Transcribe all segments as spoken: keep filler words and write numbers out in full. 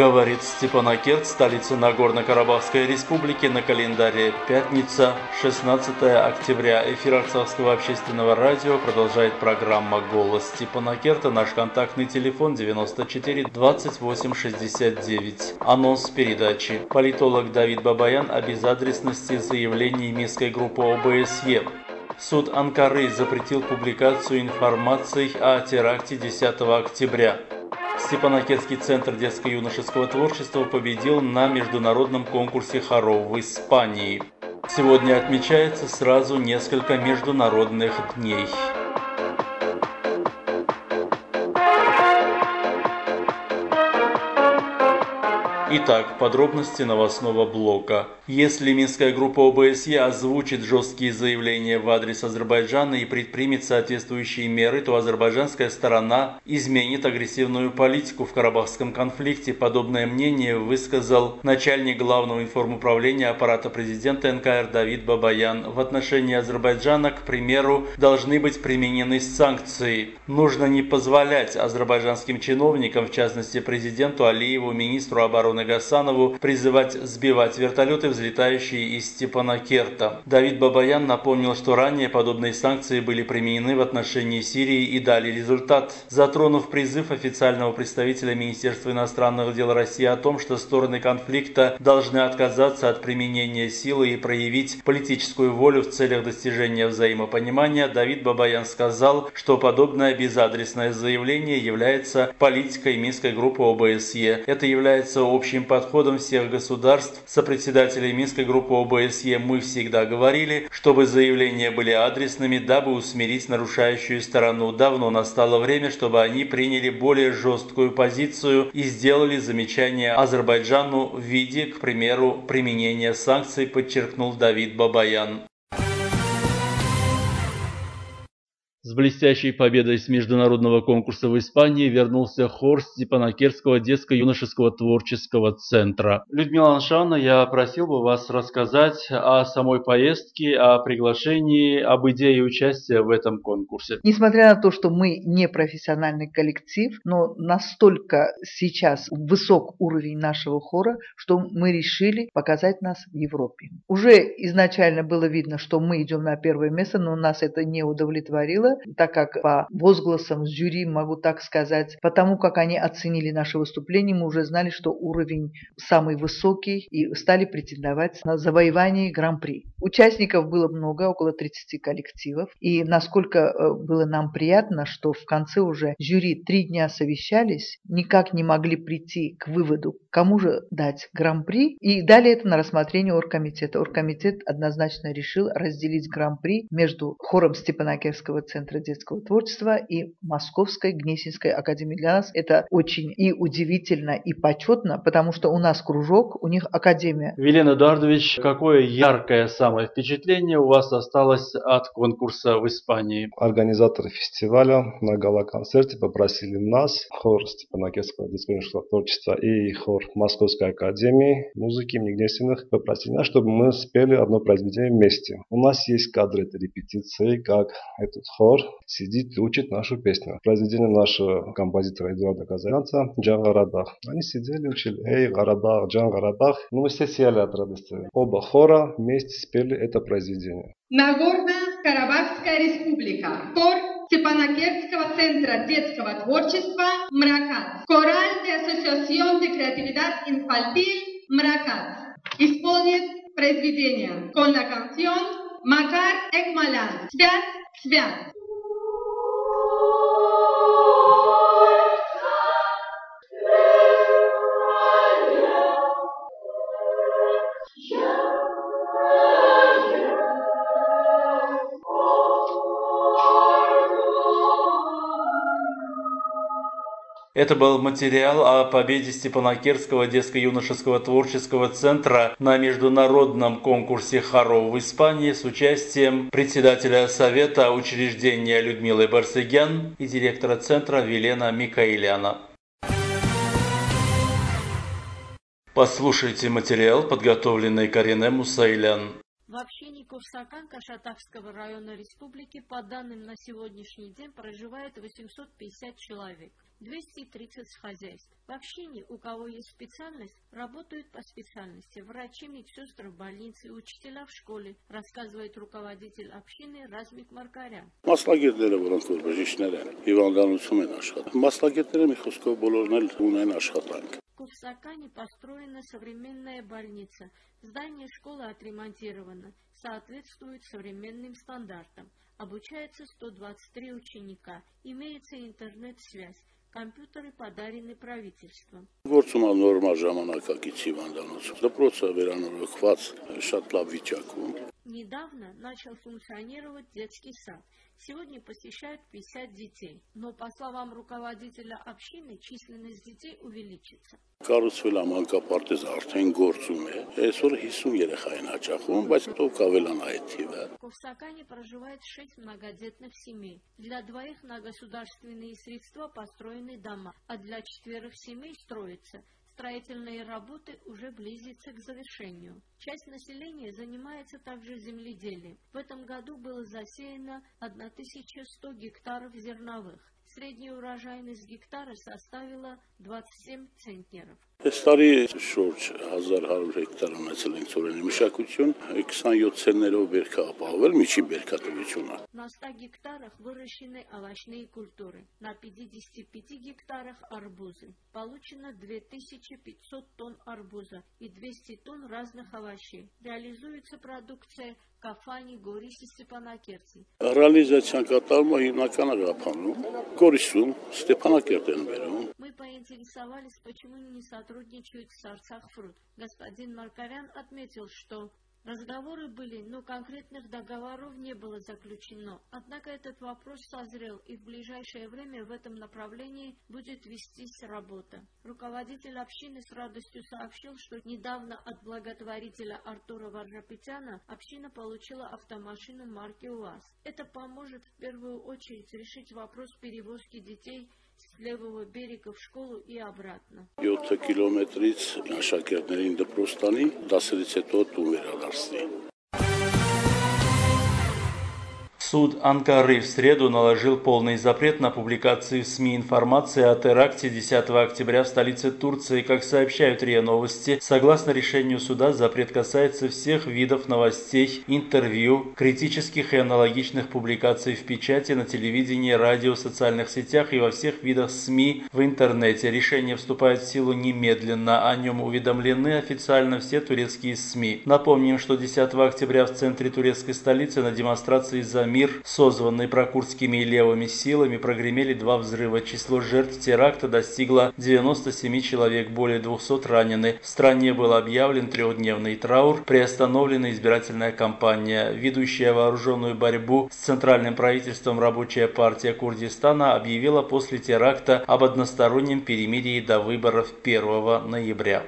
Говорит Степанакерт, столица Нагорно-Карабахской республики, на календаре пятница, шестнадцатое октября. Эфир Арцахского общественного радио продолжает программа «Голос Степанакерта». Наш контактный телефон девяносто четыре двадцать восемь шестьдесят девять. Анонс передачи. Политолог Давид Бабаян о безадресности заявлений Минской группы О Бэ Эс Е. Суд Анкары запретил публикацию информации о теракте десятого октября. Степанакертский центр детско-юношеского творчества победил на международном конкурсе хоров в Испании. Сегодня отмечается сразу несколько международных дней. Итак, подробности новостного блока. Если Минская группа О Бэ Эс Е озвучит жесткие заявления в адрес Азербайджана и предпримет соответствующие меры, то азербайджанская сторона изменит агрессивную политику в карабахском конфликте. Подобное мнение высказал начальник главного информуправления аппарата президента Эн Ка Эр Давид Бабаян. В отношении Азербайджана, к примеру, должны быть применены санкции. Нужно не позволять азербайджанским чиновникам, в частности президенту Алиеву, министру обороны Гасанову, призывать сбивать вертолеты, взлетающие из Степанакерта. Давид Бабаян напомнил, что ранее подобные санкции были применены в отношении Сирии и дали результат, затронув призыв официального представителя Министерства иностранных дел России о том, что стороны конфликта должны отказаться от применения силы и проявить политическую волю в целях достижения взаимопонимания. Давид Бабаян сказал, что подобное безадресное заявление является политикой Минской группы О Бэ Эс Е. Это является общим подходом всех государств. Сопредседателей Минской группы О Бэ Эс Е мы всегда говорили, чтобы заявления были адресными, дабы усмирить нарушающую сторону. Давно настало время, чтобы они приняли более жесткую позицию и сделали замечание Азербайджану в виде, к примеру, применения санкций, подчеркнул Давид Бабаян. С блестящей победой с международного конкурса в Испании вернулся хор Степанакертского детско-юношеского творческого центра. Людмила Аншановна, я просил бы вас рассказать о самой поездке, о приглашении, об идее участия в этом конкурсе. Несмотря на то, что мы не профессиональный коллектив, но настолько сейчас высок уровень нашего хора, что мы решили показать нас в Европе. Уже изначально было видно, что мы идем на первое место, но нас это не удовлетворило, так как по возгласам с жюри, могу так сказать, потому как они оценили наше выступление, мы уже знали, что уровень самый высокий, и стали претендовать на завоевание гран-при. Участников было много, около тридцати коллективов, и насколько было нам приятно, что в конце уже жюри три дня совещались, никак не могли прийти к выводу, кому же дать гран-при, и дали это на рассмотрение оргкомитета. Оргкомитет однозначно решил разделить гран-при между хором Степанакертского центра детского творчества и Московской Гнесинской академии. Для нас это очень и удивительно, и почетно, потому что у нас кружок, у них академия. Вилен Эдуардович, какое яркое самое впечатление у вас осталось от конкурса в Испании? Организаторы фестиваля на гала-концерте попросили нас, хор Степанакертского детского творчества и хор Московской академии музыки имени Гнесиных, попросили нас, чтобы мы спели одно произведение вместе. У нас есть кадры этой репетиции, как этот хор сидит и учит нашу песню. Произведение нашего композитора Эдуарда Казарянца «Джан Гарабах». Они сидели, учили «Эй, Гарабах, Джан Гарабах». Ну, мы все сели от радости. Оба хора вместе спели это произведение. Нагорно-Карабахская республика. Хор Степанакертского центра детского творчества «Мракат». Кораль de Asociación de Creatividad Infantil «Мракат» исполнит произведение con la canción Макар Экмалян. Свят, свят. Это был материал о победе Степанакертского детско-юношеского творческого центра на международном конкурсе хоров в Испании с участием председателя Совета учреждения Людмилы Барсегян и директора центра Вилена Микаэляна. Послушайте материал, подготовленный Карине Мусаилян. В общине Курсакан Кашатакского района республики по данным на сегодняшний день проживает восемьсот пятьдесят человек, двести тридцать хозяйств. В общине, у кого есть специальность, работают по специальности врачи, медсестры в больнице, учителя в школе, рассказывает руководитель общины Размик Маркарян. Մասնագետները, որոնք որ բժիշկներ են, հիվանդանոցում են աշխատում։ Մասնագետները մի խոսքով բոլորն էլ ունեն աշխատանք։ В Курсакане построена современная больница. Здание школы отремонтировано, соответствует современным стандартам. Обучается сто двадцать три ученика. Имеется интернет-связь. Компьютеры подарены правительством. Գործում է նորմալ ժամանակակից հիվանդանոց։ Դպրոցը վերանորոգված, շատ լավ վիճակում։ Недавно начал функционировать детский сад. Сегодня посещают пятьдесят детей. Но, по словам руководителя общины, численность детей увеличится. Կառուցվել է մանկապարտեզը արդեն գործում է։ Այսօր հիսուն երեխա են հաճախում, բայց թող կավելանա այդ թիվը։ В Курсакане проживает шесть многодетных семей. Для двоих на государственные средства построены дома, а для четверых семей строятся. Строительные работы уже близятся к завершению. Часть населения занимается также земледелием. В этом году было засеяно тысяча сто гектаров зерновых. Средняя урожайность гектара составила двадцать семь центнеров. Այս տարի շուրջ հազար հարյուր հեկտար ունեցել են ծորենի մշակություն, քսանյոթ ցեններով բերքա ապահովել միջին բերքատվությունը։ На ста гектарах выращены овощные культуры, на пятидесяти пяти гектарах арбузы. Получено две тысячи пятьсот тонн арбуза и двести тонн разных овощей. Реализуется продукция Կաֆանի, Գորիսի, Ստեփանակերտի։ Ռեալիզացիան կատարումը հիմնականը Ղափանում, Գորիսում, Ստեփանակերտ են բերում։ Мы поинтересовались, почему не сотрудничают с Арцахфрут. Господин Маркарян отметил, что разговоры были, но конкретных договоров не было заключено. Однако этот вопрос созрел, и в ближайшее время в этом направлении будет вестись работа. Руководитель общины с радостью сообщил, что недавно от благотворителя Артура Варжапетяна община получила автомашину марки УАЗ. Это поможет в первую очередь решить вопрос перевозки детей с левого берега в школу и обратно. յոթ կիլոմետրից աշակերտներին դպրոց տանի, դասերից հետո տուն վերադարձնի։ Суд Анкары в среду наложил полный запрет на публикацию в СМИ информации о теракте десятого октября в столице Турции. Как сообщают РИА Новости, согласно решению суда, запрет касается всех видов новостей, интервью, критических и аналогичных публикаций в печати, на телевидении, радио, социальных сетях и во всех видах СМИ в интернете. Решение вступает в силу немедленно. О нем уведомлены официально все турецкие СМИ. Напомним, что десятого октября в центре турецкой столицы на демонстрации «За мир», созванной прокурдскими и левыми силами, прогремели два взрыва. Число жертв теракта достигло девяноста семи человек, более двухсот ранены. В стране был объявлен трехдневный траур, приостановлена избирательная кампания. Ведущая вооруженную борьбу с центральным правительством Рабочая партия Курдистана объявила после теракта об одностороннем перемирии до выборов первого ноября.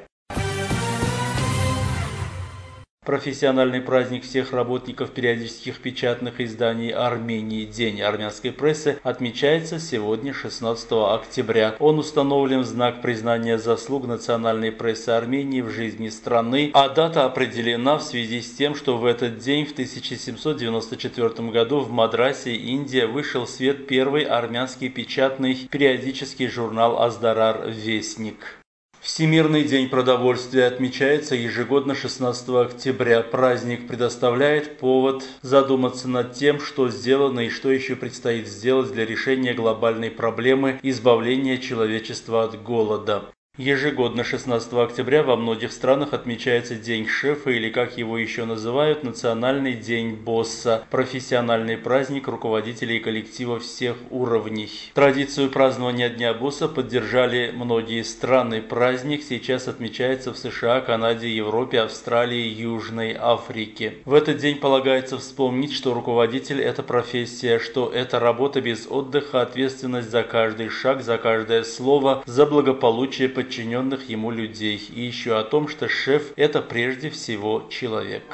Профессиональный праздник всех работников периодических печатных изданий Армении, День армянской прессы, отмечается сегодня, шестнадцатого октября. Он установлен в знак признания заслуг национальной прессы Армении в жизни страны, а дата определена в связи с тем, что в этот день в тысяча семьсот девяносто четвёртом году в Мадрасе, Индия, вышел в свет первый армянский печатный периодический журнал «Аздарар. Вестник». Всемирный день продовольствия отмечается ежегодно шестнадцатого октября. Праздник предоставляет повод задуматься над тем, что сделано и что еще предстоит сделать для решения глобальной проблемы избавления человечества от голода. Ежегодно шестнадцатого октября во многих странах отмечается День шефа, или, как его еще называют, Национальный день босса, профессиональный праздник руководителей коллектива всех уровней. Традицию празднования Дня босса поддержали многие страны. Праздник сейчас отмечается в США, Канаде, Европе, Австралии, Южной Африке. В этот день полагается вспомнить, что руководитель – это профессия, что это работа без отдыха, ответственность за каждый шаг, за каждое слово, за благополучие подчиненных ему людей, и еще о том, что шеф – это прежде всего человек.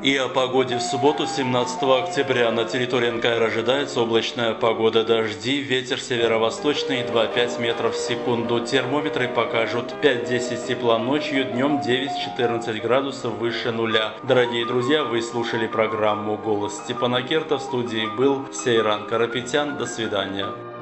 И о погоде в субботу, семнадцатого октября. На территории эн ка эр ожидается облачная погода, дожди, ветер северо-восточный два-пять метров в секунду. Термометры покажут пять-десять тепла ночью, днем девять-четырнадцать градусов выше нуля. Дорогие друзья, вы слушали программу «Голос Степана Керта». В студии был Сейран Карапетян. До свидания.